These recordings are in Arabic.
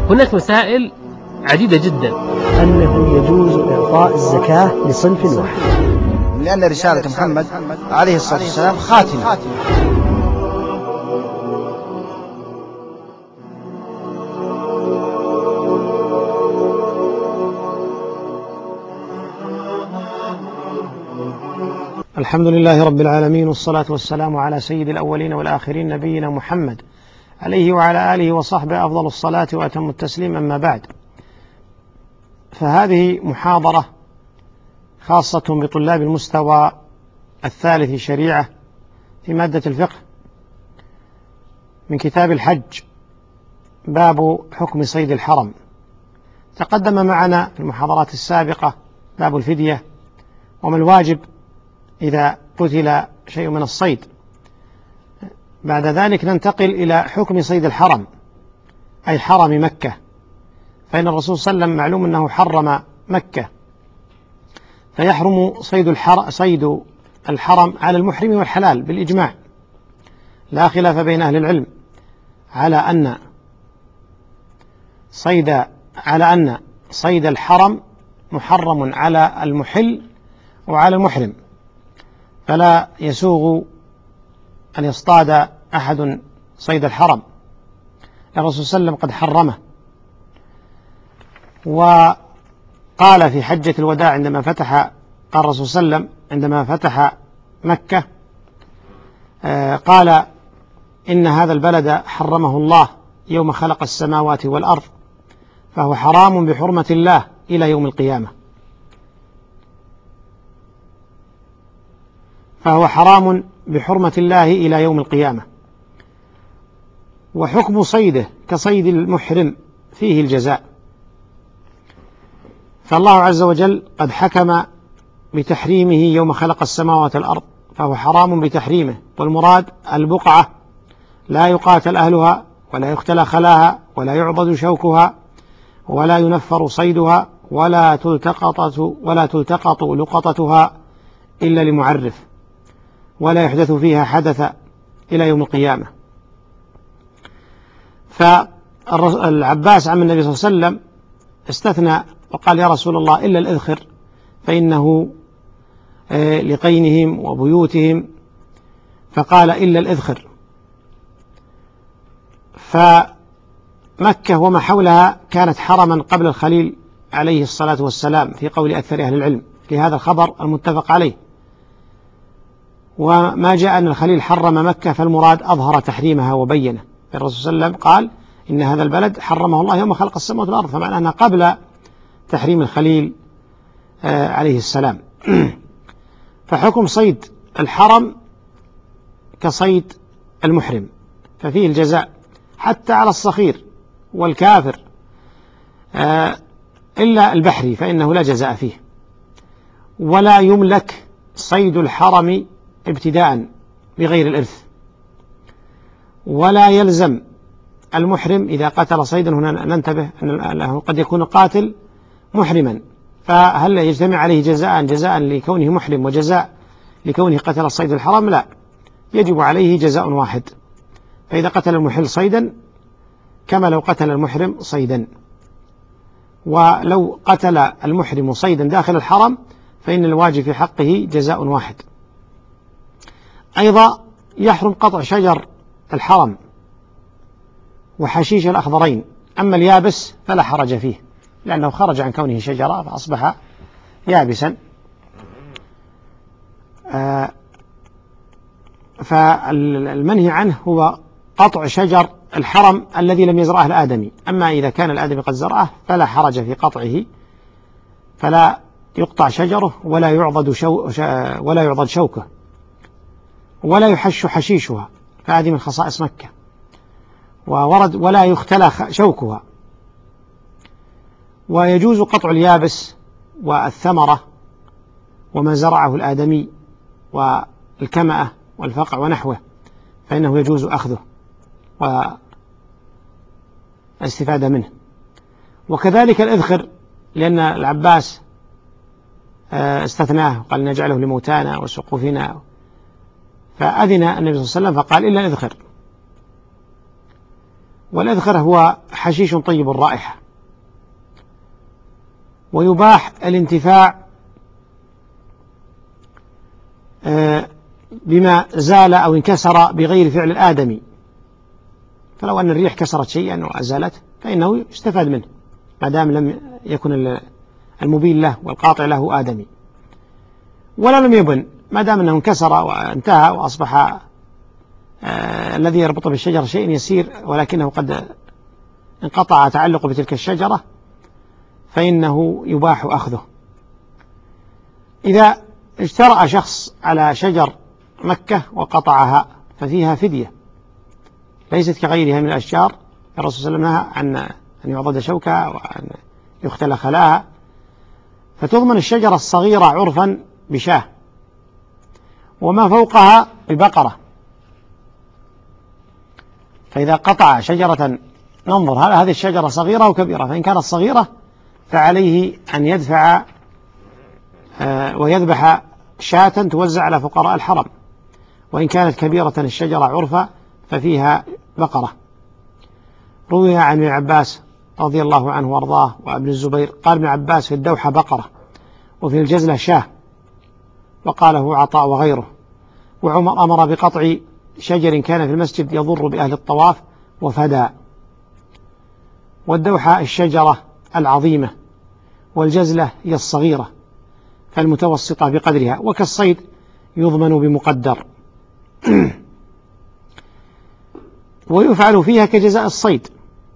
هناك مسائل عديدة جدا. أنه يجوز إعطاء الزكاة لصنف واحد، لأن رسالة محمد عليه الصلاة والسلام خاتمة. الحمد لله رب العالمين، والصلاة والسلام على سيد الأولين والآخرين نبينا محمد عليه وعلى آله وصحبه أفضل الصلاة وأتم التسليم. أما بعد، فهذه محاضرة خاصة بطلاب المستوى الثالث شريعة في مادة الفقه من كتاب الحج، باب حكم صيد الحرم. تقدم معنا في المحاضرات السابقة باب الفدية وما الواجب إذا قتل شيء من الصيد. بعد ذلك ننتقل إلى حكم صيد الحرم، أي حرم مكة، فإن الرسول صلى الله عليه وسلم معلوم أنه حرم مكة، فيحرم صيد الحرم على المحرم والحلال بالإجماع، لا خلاف بين أهل العلم على أن صيد الحرم محرم على المحل وعلى المحرم، فلا يسوغ أن يصطاد أحد صيد الحرم، الرسول صلى الله عليه وسلم قد حرمه. وقال في حجة الوداع قال الرسول صلى الله عليه وسلم عندما فتح مكة، قال: إن هذا البلد حرمه الله يوم خلق السماوات والأرض، فهو حرام بحرمة الله إلى يوم القيامة، فهو حرام بحرمة الله إلى يوم القيامة. وحكم صيده كصيد المحرم فيه الجزاء، فالله عز وجل قد حكم بتحريمه يوم خلق السماوات والأرض، فهو حرام بتحريمه، والمراد البقعة لا يقاتل أهلها ولا يختلى خلاها ولا يعضد شوكها ولا ينفر صيدها ولا تلتقط لقطتها إلا لمعرف، ولا يحدث فيها حدث إلى يوم القيامة. فالعباس عم النبي صلى الله عليه وسلم استثنى وقال: يا رسول الله، إلا الإذخر فإنه لقينهم وبيوتهم، فقال: إلا الإذخر. فمكة وما حولها كانت حرما قبل الخليل عليه الصلاة والسلام في قول أكثر أهل العلم في هذا الخبر المتفق عليه. وما جاء أن الخليل حرم مكة فالمراد أظهر تحريمها وبينه، الرسول صلى الله عليه وسلم قال: إن هذا البلد حرمه الله يوم خلق السماوات والأرض، فمعنى أنها قبل تحريم الخليل عليه السلام. فحكم صيد الحرم كصيد المحرم، ففيه الجزاء حتى على الصخير والكافر، إلا البحري فإنه لا جزاء فيه. ولا يملك صيد الحرم ابتداء بغير الإرث، ولا يلزم المحرم إذا قتل صيدا. هنا ننتبه أنه قد يكون قاتل محرما، فهل يجتمع عليه جزاء لكونه محرم وجزاء لكونه قتل الصيد الحرام؟ لا، يجب عليه جزاء واحد. فإذا قتل المحل صيدا كما لو قتل المحرم صيدا، ولو قتل المحرم صيدا داخل الحرم فإن الواجب في حقه جزاء واحد. أيضا يحرم قطع شجر الحرم وحشيش الأخضرين، أما اليابس فلا حرج فيه لأنه خرج عن كونه شجرة فأصبح يابسا. فالمنهي عنه هو قطع شجر الحرم الذي لم يزرعه الآدمي، أما إذا كان الآدمي قد زرعه فلا حرج في قطعه، فلا يقطع شجره ولا يعضد شوكه ولا يحش حشيشها، فهذه من خصائص مكة. وورد: ولا يختلى شوكها. ويجوز قطع اليابس والثمرة وما زرعه الآدمي والكمأة والفقع ونحوه، فإنه يجوز أخذه والاستفادة منه. وكذلك الإذخر، لأن العباس استثناه وقال: نجعله لموتانا وسقوفنا، فأذن النبي صلى الله عليه وسلم فقال: إلا الإذخر. والإذخر هو حشيش طيب الرائحة. ويباح الانتفاع بما زال أو انكسر بغير فعل الآدمي، فلو أن الريح كسرت شيئا وأزالته فإنه يستفاد منه ما دام لم يكن المبين له والقاطع له آدمي. ولا لم يبن ما دام أنه انكسر وانتهى وأصبح الذي يربط بالشجرة شيء يسير ولكنه قد انقطع تعلق بتلك الشجرة فإنه يباح أخذه. إذا اجترأ شخص على شجر مكة وقطعها ففيها فدية ليست كغيرها من الأشجار. الرسول صلى الله عليه وسلم نهى عن أن يعضد شوكها وأن يختل خلاها، فتضمن الشجرة الصغيرة عرفا بشاه وما فوقها ببقرة. فإذا قطع شجرة ننظر هل هذه الشجرة صغيرة أو كبيرة، فإن كانت صغيرة فعليه أن يدفع ويذبح شاة توزع على فقراء الحرم، وإن كانت كبيرة الشجرة عرفة ففيها بقرة. روي عن ابن عباس رضي الله عنه وارضاه وابن الزبير قال ابن عباس في الدوحة بقرة وفي الجزلة شاه، وقاله عطاء وغيره. وعمر أمر بقطع شجر كان في المسجد يضر بأهل الطواف وفدى. والدوحة الشجرة العظيمة والجزلة هي الصغيرة فالمتوسطة بقدرها، وكالصيد يضمن بمقدر. ويفعل فيها كجزاء الصيد،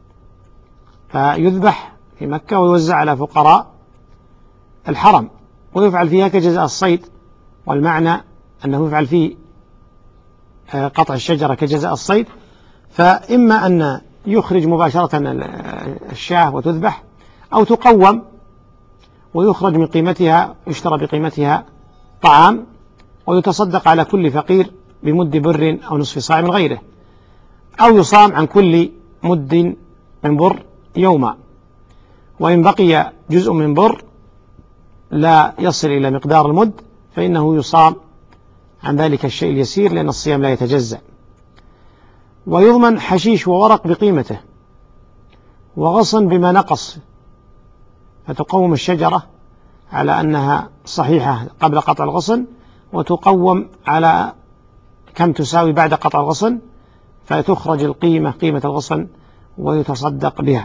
فيذبح في مكة ويوزع على فقراء الحرم، ويفعل فيها كجزاء الصيد، والمعنى أنه يفعل فيه قطع الشجرة كجزاء الصيد، فإما أن يخرج مباشرة الشاة وتذبح أو تقوم ويخرج من قيمتها يشترى بقيمتها طعام ويتصدق على كل فقير بمد بر أو نصف صاع من غيره، أو يصام عن كل مد من بر يوما، وإن بقي جزء من بر لا يصل إلى مقدار المد فإنه يصام عن ذلك الشيء اليسير لأن الصيام لا يتجزأ. ويضمن حشيش وورق بقيمته وغصن بما نقص، فتقوم الشجرة على أنها صحيحة قبل قطع الغصن وتقوم على كم تساوي بعد قطع الغصن، فتخرج القيمة قيمة الغصن ويتصدق بها.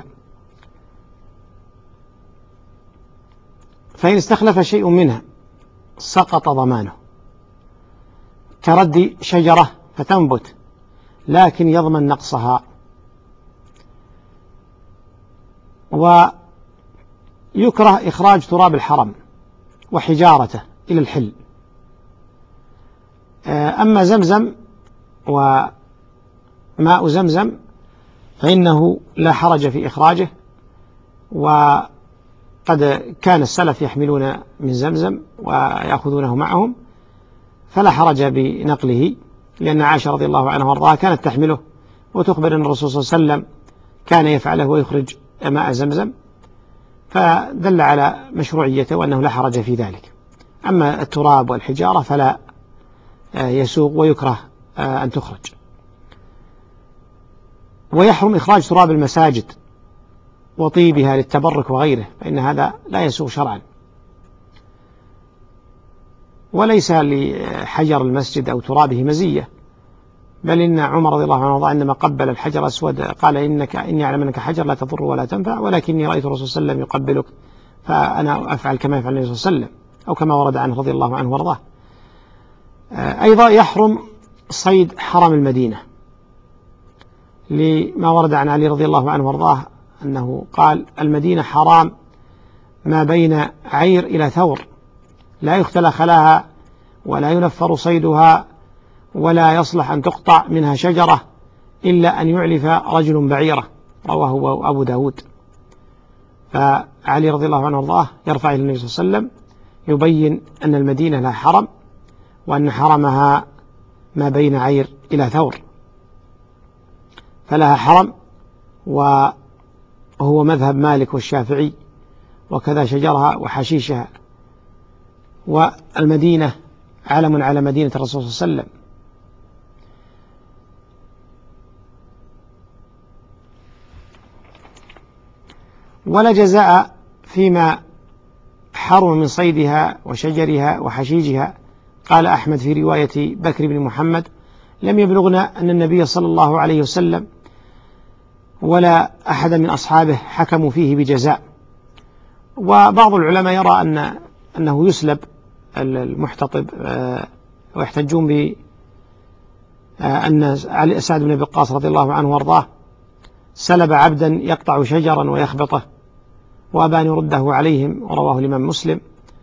فإن استخلف شيء منها سقط ضمانه، كرد شجرة فتنبت لكن يضمن نقصها. ويكره إخراج تراب الحرم وحجارته إلى الحل. أما زمزم وماء زمزم فإنه لا حرج في إخراجه، وقد كان السلف يحملون من زمزم ويأخذونه معهم فلا حرج بنقله، لأن عائشة رضي الله عنها وارضاها كانت تحمله وتخبر أن الرسول صلى الله عليه وسلم كان يفعله ويخرج ماء زمزم، فدل على مشروعيته وأنه لا حرج في ذلك. أما التراب والحجارة فلا يسوغ ويكره أن تخرج. ويحرم إخراج تراب المساجد وطيبها للتبرك وغيره، فإن هذا لا يسوغ شرعا. وليس لحجر المسجد أو ترابه مزية، بل إن عمر رضي الله عنه عندما قبل الحجر الأسود قال إني أعلم أنك حجر لا تضر ولا تنفع، ولكني رأيت الرسول صلى الله عليه وسلم يقبلك فأنا أفعل كما يفعل النبي صلى الله عليه وسلم، أو كما ورد عنه رضي الله عنه وارضاه. أيضا يحرم صيد حرم المدينة لما ورد عن علي رضي الله عنه وارضاه أنه قال: المدينة حرام ما بين عير إلى ثور، لا يختلى خلاها ولا ينفر صيدها ولا يصلح أن تقطع منها شجرة إلا أن يعلف رجل بعيرة، رواه أبو داود. فعلي رضي الله عنه وارضاه يرفع إلى النبي صلى الله عليه وسلم يبين أن المدينة لها حرم، وأن حرمها ما بين عير إلى ثور، فلها حرم، وهو مذهب مالك والشافعي، وكذا شجرها وحشيشها. والمدينة علم على مدينة الرسول صلى الله عليه وسلم. ولا جزاء فيما حرم من صيدها وشجرها وحشيجها. قال أحمد في رواية بكر بن محمد: لم يبلغنا أن النبي صلى الله عليه وسلم ولا أحد من أصحابه حكموا فيه بجزاء. وبعض العلماء يرى أنه يسلب المحتطب، ويحتجون بأن سعد بن أبي وقاص رضي الله عنه وارضاه سلب عبدا يقطع شجرا ويخبطه وأبى أن يرده عليهم، ورواه الإمام مسلم.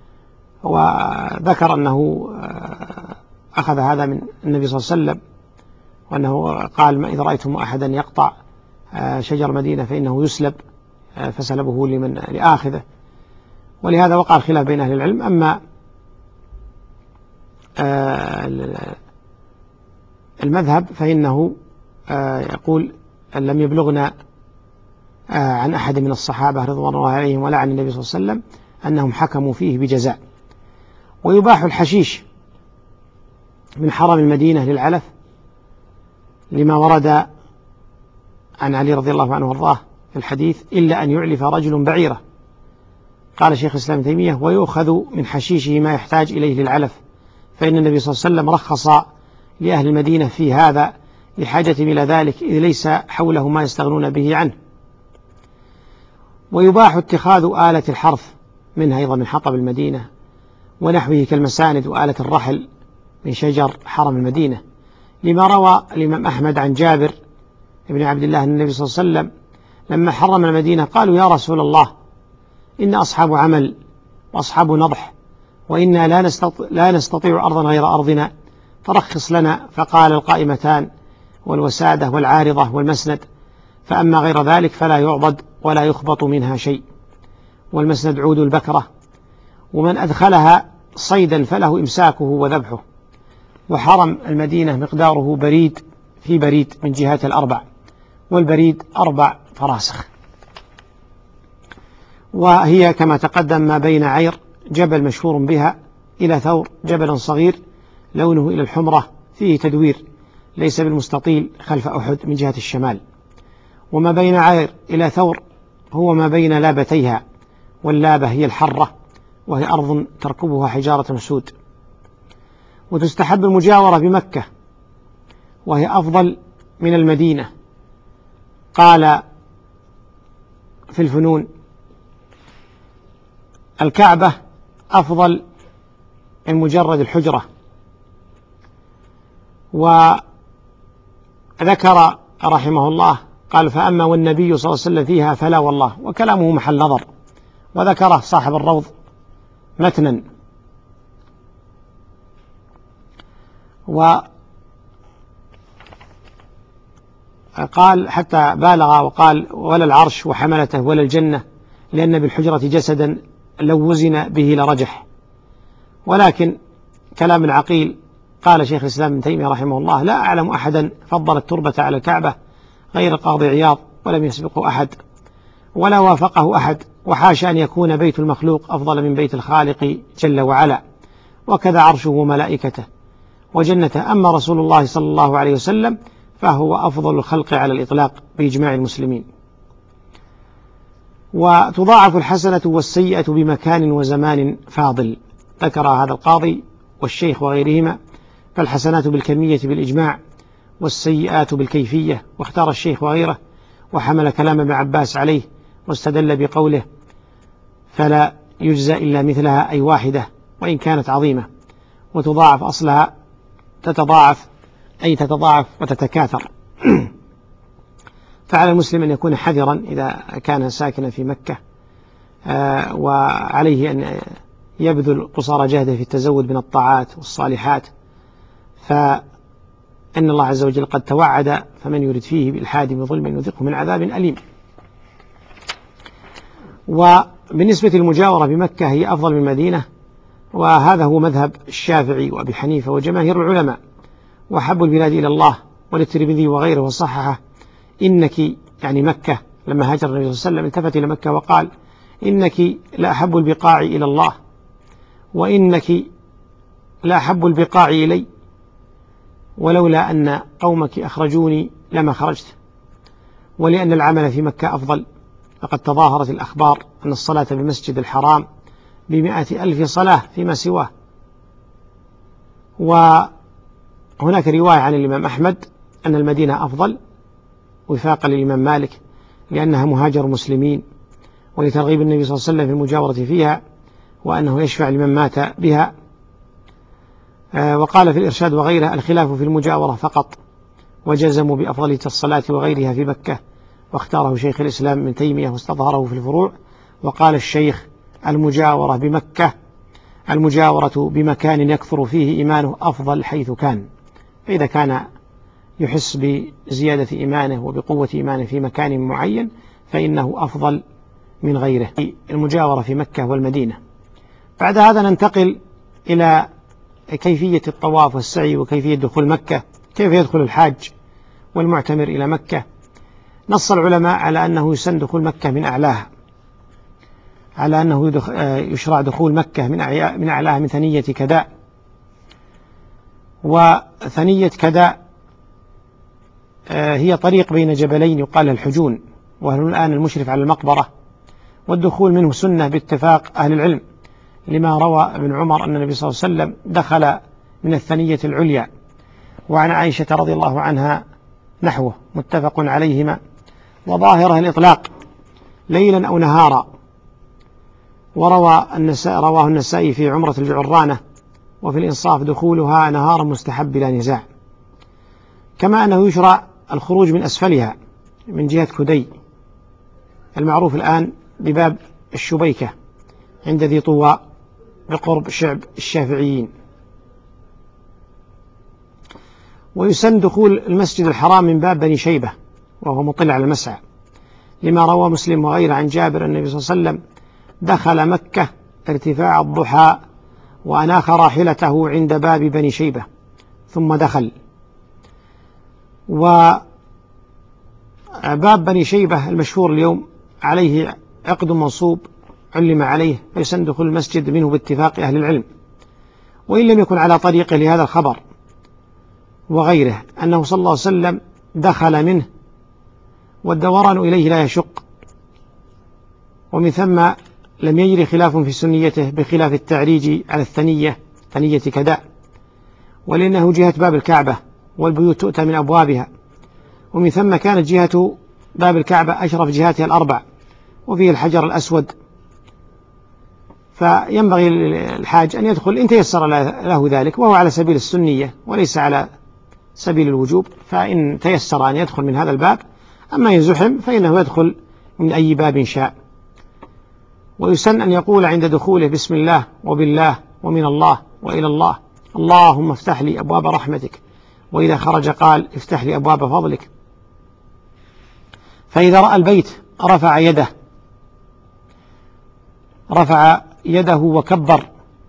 وذكر أنه أخذ هذا من النبي صلى الله عليه وسلم، وأنه قال: ما إذا رأيتم أحدا يقطع شجر مدينة فإنه يسلب، فسلبه لآخذه. ولهذا وقع الخلاف بين أهل العلم. أما المذهب فإنه يقول: أن لم يبلغنا عن أحد من الصحابة رضوان الله عليهم ولا عن النبي صلى الله عليه وسلم أنهم حكموا فيه بجزاء. ويباح الحشيش من حرم المدينة للعلف لما ورد عن علي رضي الله عنه وارضاه في الحديث: إلا أن يعلف رجل بعيره. قال شيخ الإسلام ابن تيمية: ويؤخذ من حشيشه ما يحتاج إليه للعلف، فإن النبي صلى الله عليه وسلم رخص لأهل المدينة في هذا لحاجة إلى ذلك، إذ ليس حوله ما يستغنون به عنه. ويباح اتخاذ آلة الحرث منها أيضا من حطب المدينة ونحوه كالمساند وآلة الرحل من شجر حرم المدينة، لما روى الإمام أحمد عن جابر بن عبد الله أن النبي صلى الله عليه وسلم لما حرم المدينة قالوا: يا رسول الله، إن أصحاب عمل وأصحاب نضح، وإنا لا نستطيع أرضا غير أرضنا، فرخص لنا. فقال: القائمتان والوسادة والعارضة والمسند، فأما غير ذلك فلا يعضد ولا يخبط منها شيء. والمسند عود البكرة، ومن أدخلها صيدا فله إمساكه وذبحه. وحرم المدينة مقداره بريد في بريد من جهات الأربع، والبريد 4 فراسخ. وهي كما تقدم ما بين عير جبل مشهور بها إلى ثور جبل صغير لونه إلى الحمرة فيه تدوير ليس بالمستطيل خلف أحد من جهة الشمال. وما بين عير إلى ثور هو ما بين لابتيها، واللابة هي الحرة، وهي أرض تركبها حجارة سود. وتستحب المجاورة بمكة، وهي أفضل من المدينة. قال في الفنون: الكعبة أفضل من مجرد الحجرة. وذكر رحمه الله قال: فأما والنبي صلى الله عليه وسلم فيها فلا والله. وكلامه محل نظر، وذكره صاحب الروض متنا. وقال حتى بالغ وقال: ولا العرش وحملته ولا الجنة، لأن بالحجرة جسدا لو وزن به لرجح. ولكن كلام العقيل. قال شيخ الإسلام ابن تيمية رحمه الله: لا أعلم أحدا فضل التربة على الكعبة غير قاضي عياض، ولم يسبقه أحد ولا وافقه أحد، وحاشا أن يكون بيت المخلوق أفضل من بيت الخالق جل وعلا، وكذا عرشه وملائكته وجنته. أما رسول الله صلى الله عليه وسلم فهو أفضل الخلق على الإطلاق بإجماع المسلمين. وتضاعف الحسنة والسيئة بمكان وزمان فاضل. ذكر هذا القاضي والشيخ وغيرهما: فالحسنات بالكمية بالإجماع، والسيئات بالكيفية. واختار الشيخ وغيره وحمل كلام ابن عباس عليه، واستدل بقوله: فلا يجزى إلا مثلها، أي واحدة وإن كانت عظيمة. وتضاعف أصلها تتضاعف، أي تتضاعف وتتكاثر. فعلى المسلم أن يكون حذرا إذا كان ساكنا في مكة، وعليه أن يبذل قصارى جهده في التزود من الطاعات والصالحات، فإن الله عز وجل قد توعد: فمن يرد فيه بالحاد بظلم يذقه من عذاب أليم. وبالنسبة للمجاورة بمكة هي أفضل من المدينة، وهذا هو مذهب الشافعي وأبي حنيفة وجماهير العلماء. وحب البلاد إلى الله وللترمذي وغيره وصححه: إنك، يعني مكة، لما هاجر النبي صلى الله عليه وسلم التفت إلى مكة وقال: إنك لأحب البقاع إلى الله، وإنك لأحب البقاع إلي، ولولا أن قومك أخرجوني لما خرجت. ولأن العمل في مكة أفضل، لقد تظاهرت الأخبار أن الصلاة بالمسجد الحرام ب100,000 صلاة فيما سواه. وهناك رواية عن الإمام أحمد أن المدينة أفضل وفاقا للإمام مالك لأنها مهاجر مسلمين، ولترغيب النبي صلى الله عليه وسلم في المجاورة فيها، وأنه يشفع لمن مات بها. وقال في الإرشاد وغيره: الخلاف في المجاورة فقط، وجزموا بأفضلية الصلاة وغيرها في مكة، واختاره شيخ الإسلام ابن تيمية واستظهره في الفروع. وقال الشيخ: المجاورة بمكة المجاورة بمكان يكثر فيه إيمانه أفضل حيث كان. فإذا كان يحس بزيادة إيمانه وبقوة إيمانه في مكان معين فإنه أفضل من غيره. المجاورة في مكة والمدينة. بعد هذا ننتقل إلى كيفية الطواف والسعي وكيفية دخول مكة، كيف يدخل الحاج والمعتمر إلى مكة. نص العلماء على أنه يسن دخول مكة من أعلاها، على أنه يشرع دخول مكة من أعلاها من ثنية كداء. وثنية كداء هي طريق بين جبلين يقال الحجون، وهو الآن المشرف على المقبرة، والدخول منه سنة باتفاق أهل العلم، لما روى ابن عمر أن النبي صلى الله عليه وسلم دخل من الثنية العليا، وعن عائشة رضي الله عنها نحوه، متفق عليهما. وظاهره الإطلاق ليلا أو نهارا. رواه النسائي في عمرة الجعرانة، وفي الإنصاف دخولها نهارا مستحب بلا نزاع. كما أنه يشرع الخروج من أسفلها من جهة كدي المعروف الآن بباب الشبيكة عند ذي طوى بقرب شعب الشافعيين. ويسن دخول المسجد الحرام من باب بني شيبة وهو مطل على المسعى، لما روى مسلم وغيره عن جابر أن النبي صلى الله عليه وسلم دخل مكة ارتفاع الضحى وأناخ راحلته عند باب بني شيبة ثم دخل. وباب بني شيبة المشهور اليوم عليه عقد منصوب علم عليه، فيسن دخول المسجد منه باتفاق أهل العلم، وإن لم يكن على طريقه لهذا الخبر وغيره أنه صلى الله عليه وسلم دخل منه والدوران إليه لا يشق، ومن ثم لم يجري خلاف في سنيته بخلاف التعريج على الثنية كداء، ولأنه جهة باب الكعبة والبيوت تؤتى من أبوابها، ومن ثم كانت جهة باب الكعبة أشرف جهاتها الأربع، وفيه الحجر الأسود، فينبغي الحاج أن يدخل إن تيسر له ذلك، وهو على سبيل السنية وليس على سبيل الوجوب، فإن تيسر أن يدخل من هذا الباب. أما يزحم فإنه يدخل من أي باب شاء. ويسن أن يقول عند دخوله: بسم الله وبالله ومن الله وإلى الله، اللهم افتح لي أبواب رحمتك. وإذا خرج قال: افتح لي أبواب فضلك. فإذا رأى البيت رفع يده وكبر.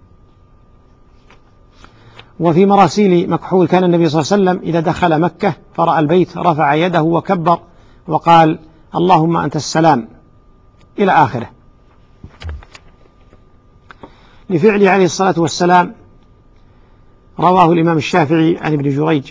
وفي مراسيل مكحول كان النبي صلى الله عليه وسلم إذا دخل مكة فرأى البيت رفع يده وكبر وقال: اللهم أنت السلام، إلى آخره. لفعله عليه الصلاة والسلام رواه الإمام الشافعي عن ابن جريج،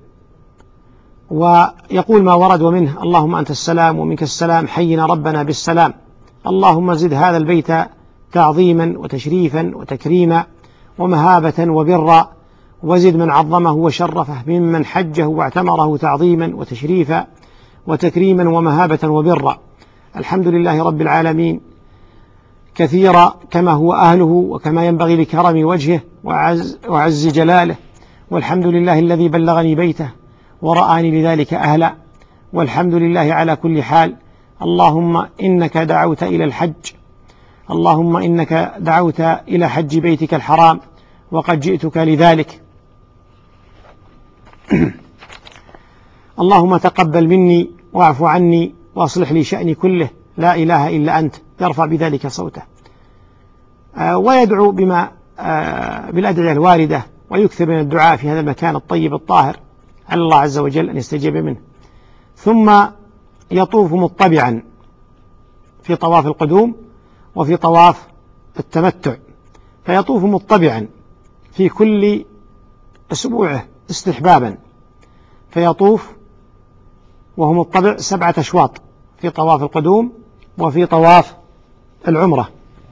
ويقول ما ورد ومنه: اللهم أنت السلام ومنك السلام، حينا ربنا بالسلام، اللهم زد هذا البيت تعظيما وتشريفا وتكريما ومهابة وبرا، وزد من عظمه وشرفه ممن حجه واعتمره تعظيما وتشريفا وتكريما ومهابة وبرا. الحمد لله رب العالمين كثيرا كما هو أهله وكما ينبغي لكرم وجهه وعز جلاله، والحمد لله الذي بلغني بيته ورآني لذلك أهلا، والحمد لله على كل حال. اللهم إنك دعوت إلى الحج، اللهم إنك دعوت إلى حج بيتك الحرام وقد جئتك لذلك. اللهم تقبل مني واعف عني وأصلح لي شأني كله، لا إله إلا أنت. يرفع بذلك صوته ويدعو بالأدعية الواردة، ويكثر من الدعاء في هذا المكان الطيب الطاهر على الله عز وجل أن يستجيب منه. ثم يطوف مطبعا في طواف القدوم وفي طواف التمتع، فيطوف مطبعا في كل أسبوعه استحبابا، فيطوف وهو مطبع 7 أشواط في طواف القدوم وفي طواف العمرة.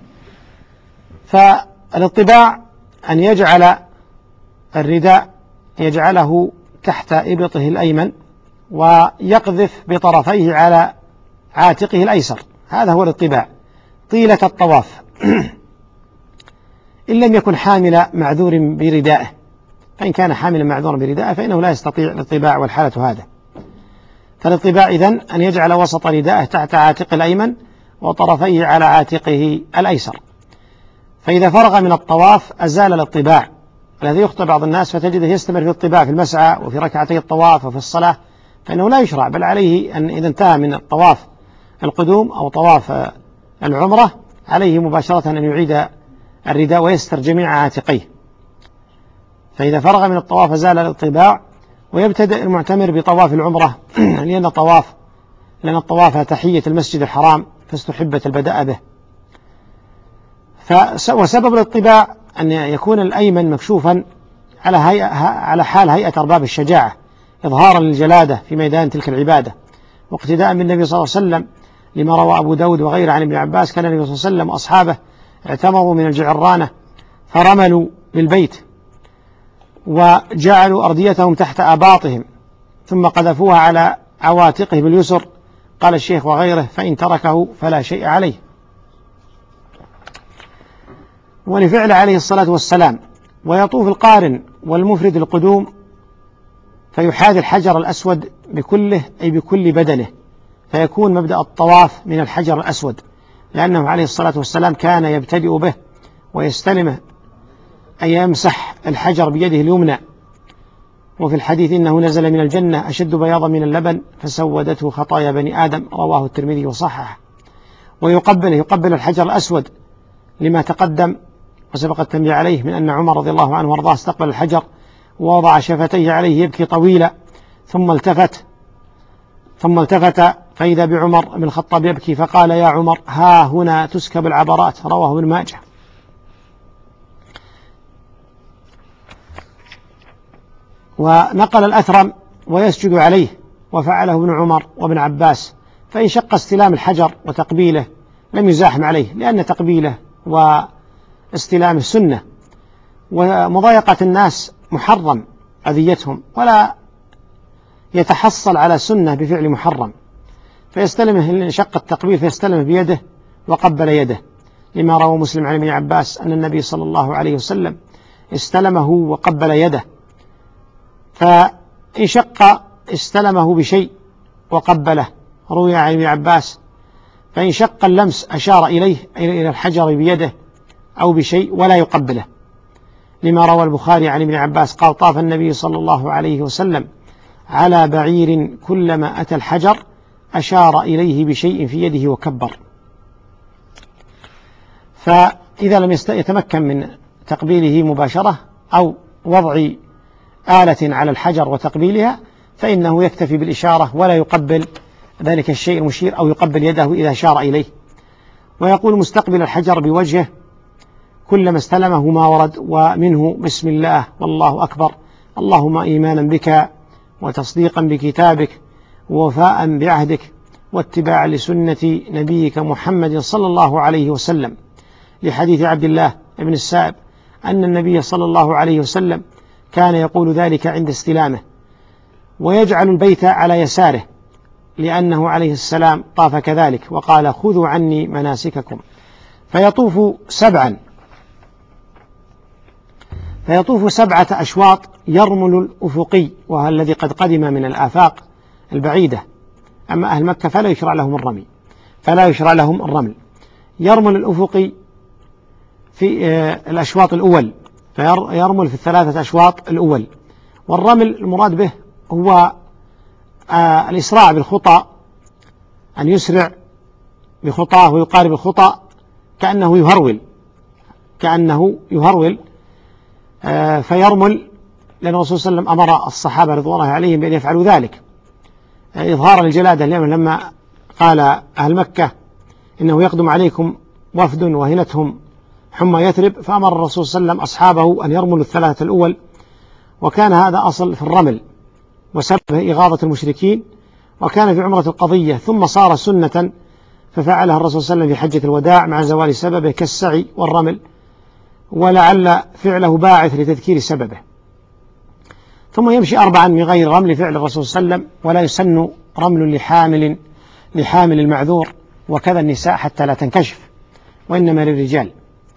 فالاطباع أن يجعل الرداء يجعله تحت إبطه الأيمن ويقذف بطرفيه على عاتقه الأيسر، هذا هو الاطباع طيلة الطواف إن لم يكن حامل معذور بردائه، فإن كان حاملا معذورا بردائه فإنه لا يستطيع الاطباع والحالة هذا. فالاطباع إذن أن يجعل وسط ردائه تحت عاتق الأيمن وطرفيه على عاتقه الأيسر. فإذا فرغ من الطواف أزال الاطباع، الذي يخطئ بعض الناس فتجده يستمر في الاطباع في المسعى وفي ركعتي الطواف وفي الصلاة، فإنه لا يشرع، بل عليه أن إذا انتهى من الطواف القدوم أو طواف العمرة عليه مباشرة أن يعيد الرداء ويستر جميع عاتقيه. فإذا فرغ من الطواف أزال الاطباع ويبتدئ المعتمر بطواف العمرة لأن الطواف تحية المسجد الحرام فاستحبت البداء به. وسبب الاطباع أن يكون الأيمن مكشوفا على حال هيئة أرباب الشجاعة إظهارا للجلادة في ميدان تلك العبادة، واقتداء بالنبي صلى الله عليه وسلم لما روى أبو داود وغيره عن ابن عباس كان النبي صلى الله عليه وسلم وأصحابه اعتمروا من الجعرانة فرملوا بالبيت وجعلوا أرديتهم تحت أباطهم ثم قذفوها على عواتقه باليسر، قال الشيخ وغيره فإن تركه فلا شيء عليه. ولفعل عليه الصلاة والسلام. ويطوف القارن والمفرد القدوم فيحاذي الحجر الأسود بكله أي بكل بدنه، فيكون مبدأ الطواف من الحجر الأسود، لأنه عليه الصلاة والسلام كان يبتدئ به ويستلمه أي يمسح الحجر بيده اليمنى. وفي الحديث إنه نزل من الجنة أشد بياضا من اللبن فسودته خطايا بني آدم، رواه الترمذي وصححه. يقبل الحجر الأسود لما تقدم وسبق التنبيه عليه من أن عمر رضي الله عنه وارضاه استقبل الحجر ووضع شفتيه عليه يبكي طويلا ثم التفت فإذا بعمر بن الخطاب يبكي فقال يا عمر ها هنا تسكب العبرات، رواه ابن ماجه. ونقل الأثرم ويسجد عليه وفعله ابن عمر وابن عباس، فإن شق استلام الحجر وتقبيله لم يزاحم عليه، لأن تقبيله واستلام السنة، ومضايقة الناس محرم أذيتهم، ولا يتحصل على سنة بفعل محرم، فيستلمه إن شق التقبيل فيستلمه بيده وقبل يده، لما روى مسلم عن ابن عباس أن النبي صلى الله عليه وسلم استلمه وقبل يده. فإن شق استلمه بشيء وقبله، روي عن ابن عباس فإن شق اللمس أشار إليه إلى الحجر بيده أو بشيء ولا يقبله، لما روى البخاري عن ابن عباس قال طاف النبي صلى الله عليه وسلم على بعير كلما أتى الحجر أشار إليه بشيء في يده وكبر. فإذا لم يتمكن من تقبيله مباشرة أو وضع آلة على الحجر وتقبيلها فإنه يكتفي بالإشارة ولا يقبل ذلك الشيء المشير أو يقبل يده إذا أشار إليه. ويقول مستقبل الحجر بوجهه كلما استلمه ما ورد، ومنه بسم الله والله أكبر، اللهم إيمانا بك وتصديقا بكتابك ووفاء بعهدك واتباعا لسنة نبيك محمد صلى الله عليه وسلم، لحديث عبد الله بن السائب أن النبي صلى الله عليه وسلم كان يقول ذلك عند استلامه. ويجعل البيت على يساره لأنه عليه السلام طاف كذلك وقال خذوا عني مناسككم. فيطوف 7 أشواط يرمل الأفقي، وهو الذي قد قدم من الآفاق البعيدة. أما أهل مكة فلا يشرع لهم الرمل. يرمل الأفقي في الأشواط الأول، فيرمل في 3 أشواط الأول. والرمل المراد به هو الإسراع بالخطى، أن يسرع بخطاه ويقارب الخطى كأنه يهرول فيرمل، لأن الرسول صلى الله عليه وسلم أمر الصحابة رضوان الله عليهم بأن يفعلوا ذلك إظهارا للجلادة، لما قال أهل مكة إنه يقدم عليكم وفد وهنتهم حمى يثرب، فأمر الرسول صلى الله عليه وسلم أصحابه أن يرملوا 3 الأول، وكان هذا أصل في الرمل وسبب إغاظة المشركين، وكان في عمرة القضية، ثم صار سنة ففعلها الرسول صلى الله عليه وسلم في حجة الوداع مع زوال سببه كالسعي والرمل، ولعل فعله باعث لتذكير سببه. ثم يمشي 4 من غير رمل فعل الرسول صلى الله عليه وسلم، ولا يسن رمل لحامل المعذور، وكذا النساء حتى لا تنكشف، وإنما للرجال.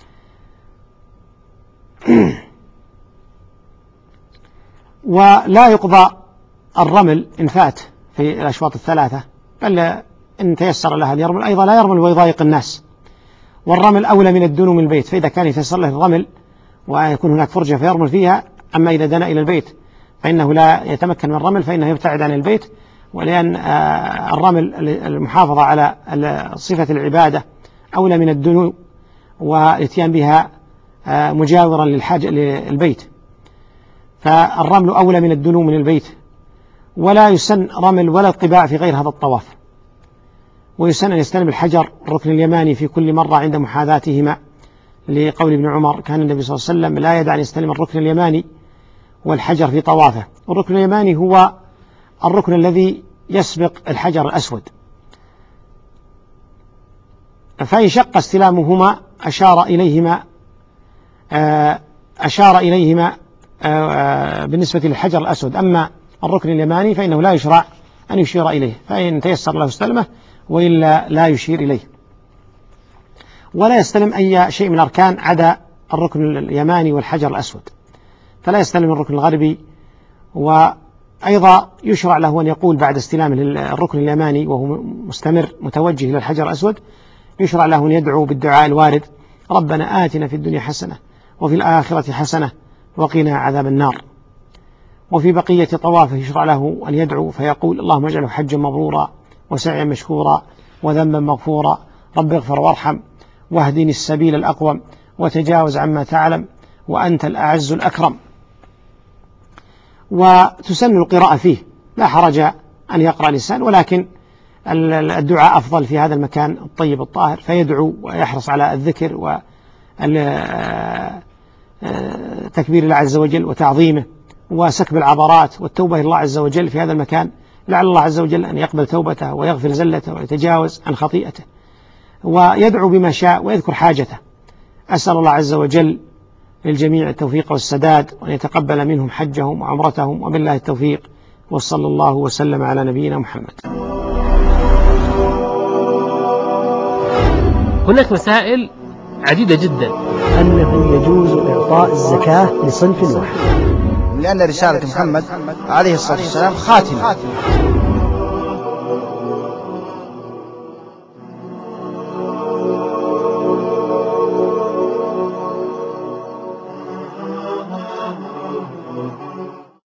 ولا يقضى الرمل إن فات في الأشواط الثلاثة، بل إن تيسر لها أن يرمل أيضا لا يرمل ويضايق الناس. والرمل أولى من الدنو من البيت، فإذا كان يتيسر له الرمل ويكون هناك فرجة فيرمل فيها، أما إذا دنا إلى البيت فإنه لا يتمكن من الرمل، فإنه يبتعد عن البيت، ولأن الرمل المحافظة على صفة العبادة أولى من الدنو والاتيان بها مجاورا للبيت، فالرمل أولى من الدنو من البيت. ولا يسن رمل ولا الطباع في غير هذا الطواف. ويسن أن يستلم الحجر الركن اليماني في كل مرة عند محاذاتهما، لقول ابن عمر كان النبي صلى الله عليه وسلم لا يدع أن يستلم الركن اليماني والحجر في طوافه. والركن اليماني هو الركن الذي يسبق الحجر الأسود، فإن شق استلامهما أشار إليهما بالنسبة للحجر الأسود. أما الركن اليماني فإنه لا يشرع أن يشير إليه، فإن تيسر له استلمه، وإلا لا يشير إليه. ولا يستلم أي شيء من الأركان عدا الركن اليماني والحجر الأسود، فلا يستلم الركن الغربي. وأيضا يشرع له أن يقول بعد استلام الركن اليماني وهو مستمر متوجه إلى الحجر الأسود، يشرع له أن يدعو بالدعاء الوارد: ربنا آتنا في الدنيا حسنة وفي الآخرة حسنة وقنا عذاب النار. وفي بقية طوافه يشرع له أن يدعو فيقول: اللهم اجعله حجا مبرورا وسعيا مشكورا وذنبا مغفورا، رب اغفر وارحم واهدني السبيل الأقوم وتجاوز عما تعلم وأنت الأعز الأكرم. وتسن القراءة فيه، لا حرج أن يقرأ الإنسان، ولكن الدعاء أفضل في هذا المكان الطيب الطاهر، فيدعو ويحرص على الذكر وتكبير الله عز وجل وتعظيمه وسكب العبرات والتوبة إلى الله عز وجل في هذا المكان، لعل الله عز وجل أن يقبل توبته ويغفر زلته ويتجاوز عن خطيئته. ويدعو بما شاء ويذكر حاجته. أسأل الله عز وجل للجميع التوفيق والسداد، وأن يتقبل منهم حجهم وعمرتهم، وبالله التوفيق، وصلى الله وسلم على نبينا محمد. هناك مسائل عديدة جدا. أنه يجوز إعطاء الزكاة لصنف واحد، لأن رسالة محمد عليه الصلاة والسلام خاتمة